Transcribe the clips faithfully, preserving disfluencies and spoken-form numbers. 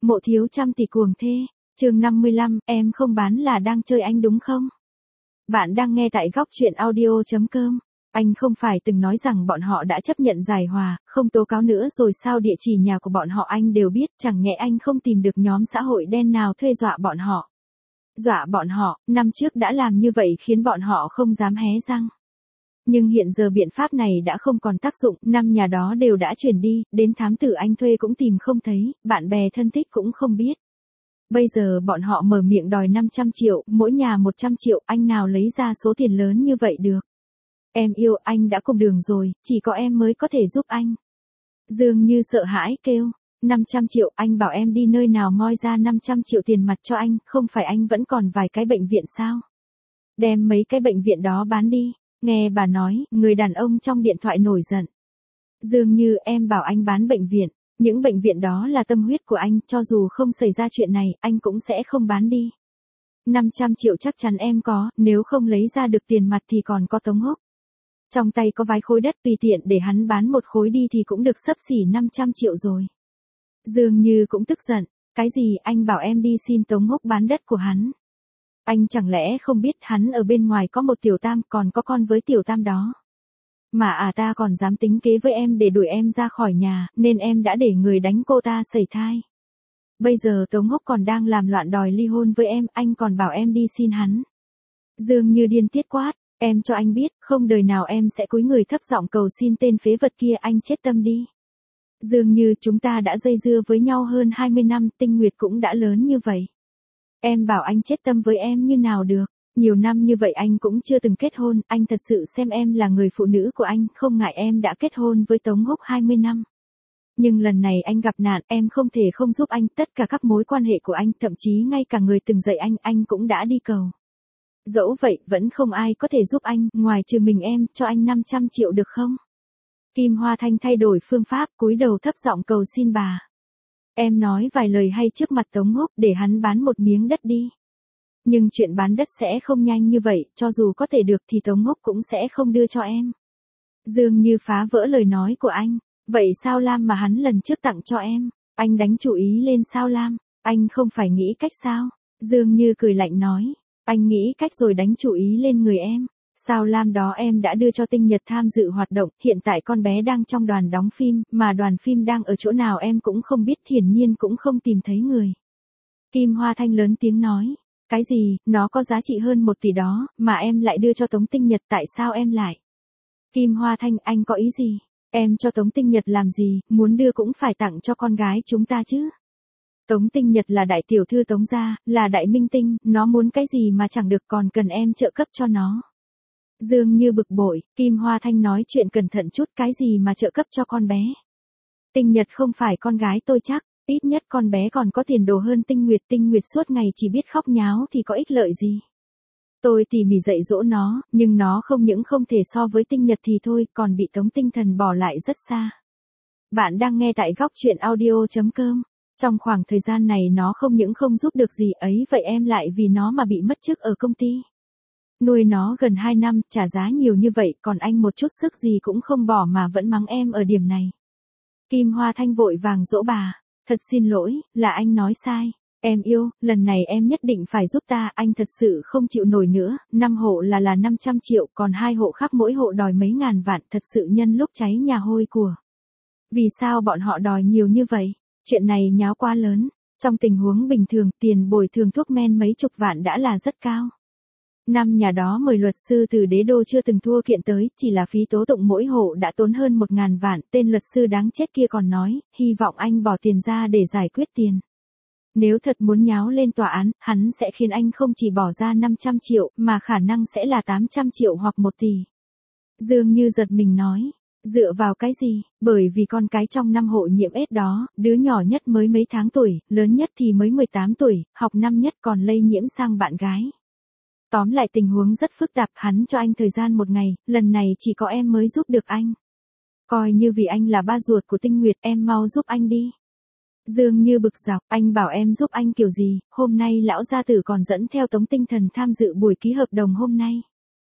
Mộ thiếu trăm tỷ cuồng thê, chương năm mươi lăm, em không bán là đang chơi anh đúng không? Bạn đang nghe tại góc truyện audio chấm com. Anh không phải từng nói rằng bọn họ đã chấp nhận giải hòa, không tố cáo nữa rồi sao? Địa chỉ nhà của bọn họ anh đều biết, chẳng nhẽ anh không tìm được nhóm xã hội đen nào thuê dọa bọn họ. Dọa bọn họ, năm trước đã làm như vậy khiến bọn họ không dám hé răng. Nhưng hiện giờ biện pháp này đã không còn tác dụng, năm nhà đó đều đã chuyển đi, đến thám tử anh thuê cũng tìm không thấy, bạn bè thân thích cũng không biết. Bây giờ bọn họ mở miệng đòi năm trăm triệu, mỗi nhà một trăm triệu, anh nào lấy ra số tiền lớn như vậy được. Em yêu, anh đã cùng đường rồi, chỉ có em mới có thể giúp anh. Dương Như sợ hãi kêu, năm trăm triệu, anh bảo em đi nơi nào moi ra năm trăm triệu tiền mặt cho anh, không phải anh vẫn còn vài cái bệnh viện sao? Đem mấy cái bệnh viện đó bán đi. Nghe bà nói, người đàn ông trong điện thoại nổi giận. Dương Như, em bảo anh bán bệnh viện, những bệnh viện đó là tâm huyết của anh, cho dù không xảy ra chuyện này, anh cũng sẽ không bán đi. năm trăm triệu chắc chắn em có, nếu không lấy ra được tiền mặt thì còn có Tống Húc. Trong tay có vài khối đất, tùy tiện để hắn bán một khối đi thì cũng được xấp xỉ năm trăm triệu rồi. Dương Như cũng tức giận, cái gì anh bảo em đi xin Tống Húc bán đất của hắn. Anh chẳng lẽ không biết hắn ở bên ngoài có một tiểu tam, còn có con với tiểu tam đó. Mà à ta còn dám tính kế với em để đuổi em ra khỏi nhà, nên em đã để người đánh cô ta sẩy thai. Bây giờ Tống Húc còn đang làm loạn đòi ly hôn với em, anh còn bảo em đi xin hắn. Dương Như điên tiết quát, em cho anh biết, không đời nào em sẽ cúi người thấp giọng cầu xin tên phế vật kia, anh chết tâm đi. Dương Như, chúng ta đã dây dưa với nhau hơn hai mươi năm, Tinh Nguyệt cũng đã lớn như vậy. Em bảo anh chết tâm với em như nào được, nhiều năm như vậy anh cũng chưa từng kết hôn, anh thật sự xem em là người phụ nữ của anh, không ngại em đã kết hôn với Tống Húc hai mươi năm. Nhưng lần này anh gặp nạn, em không thể không giúp anh, tất cả các mối quan hệ của anh, thậm chí ngay cả người từng dạy anh, anh cũng đã đi cầu. Dẫu vậy, vẫn không ai có thể giúp anh, ngoài trừ mình em, cho anh năm trăm triệu được không? Kim Hoa Thanh thay đổi phương pháp, cúi đầu thấp giọng cầu xin bà. Em nói vài lời hay trước mặt Tống Húc để hắn bán một miếng đất đi. Nhưng chuyện bán đất sẽ không nhanh như vậy, cho dù có thể được thì Tống Húc cũng sẽ không đưa cho em. Dương Như phá vỡ lời nói của anh, vậy sao Lam mà hắn lần trước tặng cho em, anh đánh chủ ý lên sao Lam, anh không phải nghĩ cách sao? Dương Như cười lạnh nói, anh nghĩ cách rồi đánh chủ ý lên người em. Sao Lam đó em đã đưa cho Tinh Nhật tham dự hoạt động, hiện tại con bé đang trong đoàn đóng phim, mà đoàn phim đang ở chỗ nào em cũng không biết, hiển nhiên cũng không tìm thấy người. Kim Hoa Thanh lớn tiếng nói, cái gì, nó có giá trị hơn một tỷ đó, mà em lại đưa cho Tống Tinh Nhật, tại sao em lại? Kim Hoa Thanh, anh có ý gì? Em cho Tống Tinh Nhật làm gì, muốn đưa cũng phải tặng cho con gái chúng ta chứ. Tống Tinh Nhật là đại tiểu thư Tống gia, là đại minh tinh, nó muốn cái gì mà chẳng được, còn cần em trợ cấp cho nó. Dương Như bực bội, Kim Hoa Thanh nói chuyện cẩn thận chút, cái gì mà trợ cấp cho con bé. Tinh Nhật không phải con gái tôi chắc, ít nhất con bé còn có tiền đồ hơn Tinh Nguyệt, Tinh Nguyệt suốt ngày chỉ biết khóc nháo thì có ích lợi gì. Tôi tỉ mỉ dạy dỗ nó, nhưng nó không những không thể so với Tinh Nhật thì thôi, còn bị Tống Tinh Thần bỏ lại rất xa. Bạn đang nghe tại góc truyện audio chấm com. Trong khoảng thời gian này nó không những không giúp được gì ấy, vậy em lại vì nó mà bị mất chức ở công ty. Nuôi nó gần hai năm, trả giá nhiều như vậy, còn anh một chút sức gì cũng không bỏ mà vẫn mắng em ở điểm này. Kim Hoa Thanh vội vàng dỗ bà, thật xin lỗi, là anh nói sai. Em yêu, lần này em nhất định phải giúp ta, anh thật sự không chịu nổi nữa, năm hộ là là năm trăm triệu, còn hai hộ khác mỗi hộ đòi mấy ngàn vạn, thật sự nhân lúc cháy nhà hôi của. Vì sao bọn họ đòi nhiều như vậy? Chuyện này nháo quá lớn, trong tình huống bình thường, tiền bồi thường thuốc men mấy chục vạn đã là rất cao. Năm nhà đó mời luật sư từ đế đô chưa từng thua kiện tới, chỉ là phí tố tụng mỗi hộ đã tốn hơn một ngàn vạn, tên luật sư đáng chết kia còn nói, hy vọng anh bỏ tiền ra để giải quyết tiền. Nếu thật muốn nháo lên tòa án, hắn sẽ khiến anh không chỉ bỏ ra năm trăm triệu, mà khả năng sẽ là tám trăm triệu hoặc một tỷ. Dương Như giật mình nói, dựa vào cái gì, bởi vì con cái trong năm hộ nhiễm ết đó, đứa nhỏ nhất mới mấy tháng tuổi, lớn nhất thì mới mười tám tuổi, học năm nhất còn lây nhiễm sang bạn gái. Tóm lại tình huống rất phức tạp, hắn cho anh thời gian một ngày, lần này chỉ có em mới giúp được anh. Coi như vì anh là ba ruột của Tinh Nguyệt, em mau giúp anh đi. Dương Như bực dọc, anh bảo em giúp anh kiểu gì, hôm nay lão gia tử còn dẫn theo Tống Tinh Thần tham dự buổi ký hợp đồng hôm nay.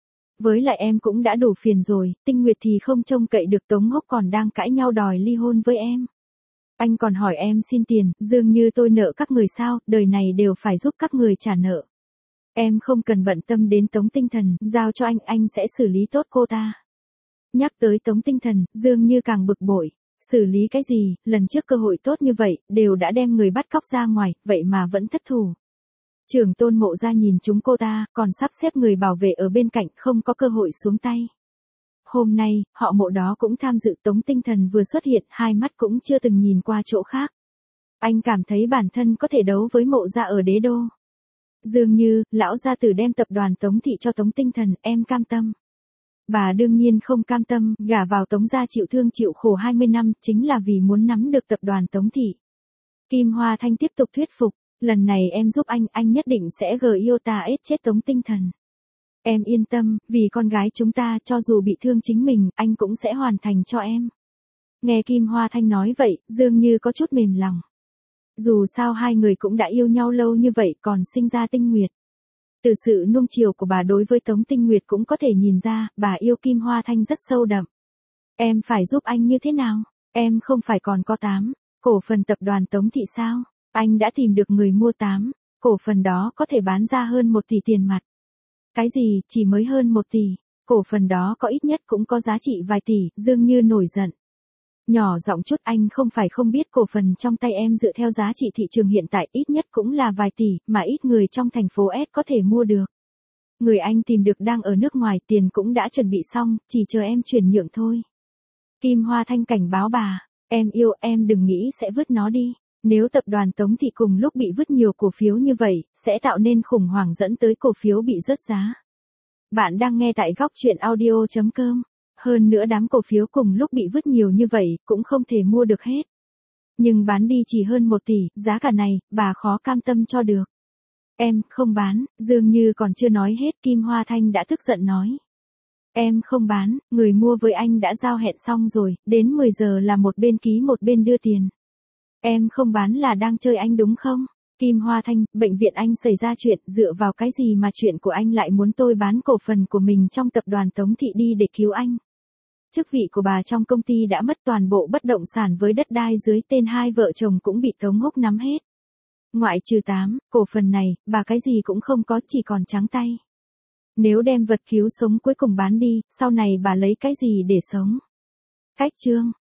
Với lại em cũng đã đủ phiền rồi, Tinh Nguyệt thì không trông cậy được, Tống Húc còn đang cãi nhau đòi ly hôn với em. Anh còn hỏi em xin tiền, dường như tôi nợ các người sao, đời này đều phải giúp các người trả nợ. Em không cần bận tâm đến Tống Tinh Thần, giao cho anh, anh sẽ xử lý tốt cô ta. Nhắc tới Tống Tinh Thần, Dương Như càng bực bội. Xử lý cái gì, lần trước cơ hội tốt như vậy, đều đã đem người bắt cóc ra ngoài, vậy mà vẫn thất thủ. Trưởng tôn Mộ ra nhìn chúng cô ta, còn sắp xếp người bảo vệ ở bên cạnh, không có cơ hội xuống tay. Hôm nay, họ Mộ đó cũng tham dự. Tống Tinh Thần vừa xuất hiện, hai mắt cũng chưa từng nhìn qua chỗ khác. Anh cảm thấy bản thân có thể đấu với Mộ ra ở đế đô. Dường như, lão gia tử đem tập đoàn Tống thị cho Tống Tinh Thần, em cam tâm. Bà đương nhiên không cam tâm, gả vào Tống gia chịu thương chịu khổ hai mươi năm, chính là vì muốn nắm được tập đoàn Tống thị. Kim Hoa Thanh tiếp tục thuyết phục, lần này em giúp anh, anh nhất định sẽ gờ yêu ta ết chết Tống Tinh Thần. Em yên tâm, vì con gái chúng ta, cho dù bị thương chính mình, anh cũng sẽ hoàn thành cho em. Nghe Kim Hoa Thanh nói vậy, dường như có chút mềm lòng. Dù sao hai người cũng đã yêu nhau lâu như vậy, còn sinh ra Tinh Nguyệt. Từ sự nuông chiều của bà đối với Tống Tinh Nguyệt cũng có thể nhìn ra, bà yêu Kim Hoa Thanh rất sâu đậm. Em phải giúp anh như thế nào? Em không phải còn có tám cổ phần tập đoàn Tống thị sao? Anh đã tìm được người mua tám cổ phần đó, có thể bán ra hơn một tỷ tiền mặt. Cái gì, chỉ mới hơn một tỷ, cổ phần đó có ít nhất cũng có giá trị vài tỷ, dường như nổi giận. Nhỏ giọng chút, anh không phải không biết cổ phần trong tay em dựa theo giá trị thị trường hiện tại ít nhất cũng là vài tỷ, mà ít người trong thành phố S có thể mua được. Người anh tìm được đang ở nước ngoài, tiền cũng đã chuẩn bị xong, chỉ chờ em chuyển nhượng thôi. Kim Hoa Thanh cảnh báo bà, em yêu em đừng nghĩ sẽ vứt nó đi. Nếu tập đoàn Tống thị cùng lúc bị vứt nhiều cổ phiếu như vậy, sẽ tạo nên khủng hoảng dẫn tới cổ phiếu bị rớt giá. Bạn đang nghe tại góc truyện audio chấm com. Hơn nữa đám cổ phiếu cùng lúc bị vứt nhiều như vậy, cũng không thể mua được hết. Nhưng bán đi chỉ hơn một tỷ, giá cả này, bà khó cam tâm cho được. Em, không bán, dường như còn chưa nói hết, Kim Hoa Thanh đã tức giận nói. Em không bán, người mua với anh đã giao hẹn xong rồi, đến mười giờ là một bên ký một bên đưa tiền. Em không bán là đang chơi anh đúng không? Kim Hoa Thanh, bệnh viện anh xảy ra chuyện, dựa vào cái gì mà chuyện của anh lại muốn tôi bán cổ phần của mình trong tập đoàn Tống thị đi để cứu anh? Chức vị của bà trong công ty đã mất, toàn bộ bất động sản với đất đai dưới tên hai vợ chồng cũng bị Tống Húc nắm hết. Ngoại trừ tám cổ phần này, bà cái gì cũng không có, chỉ còn trắng tay. Nếu đem vật cứu sống cuối cùng bán đi, sau này bà lấy cái gì để sống? Cách chương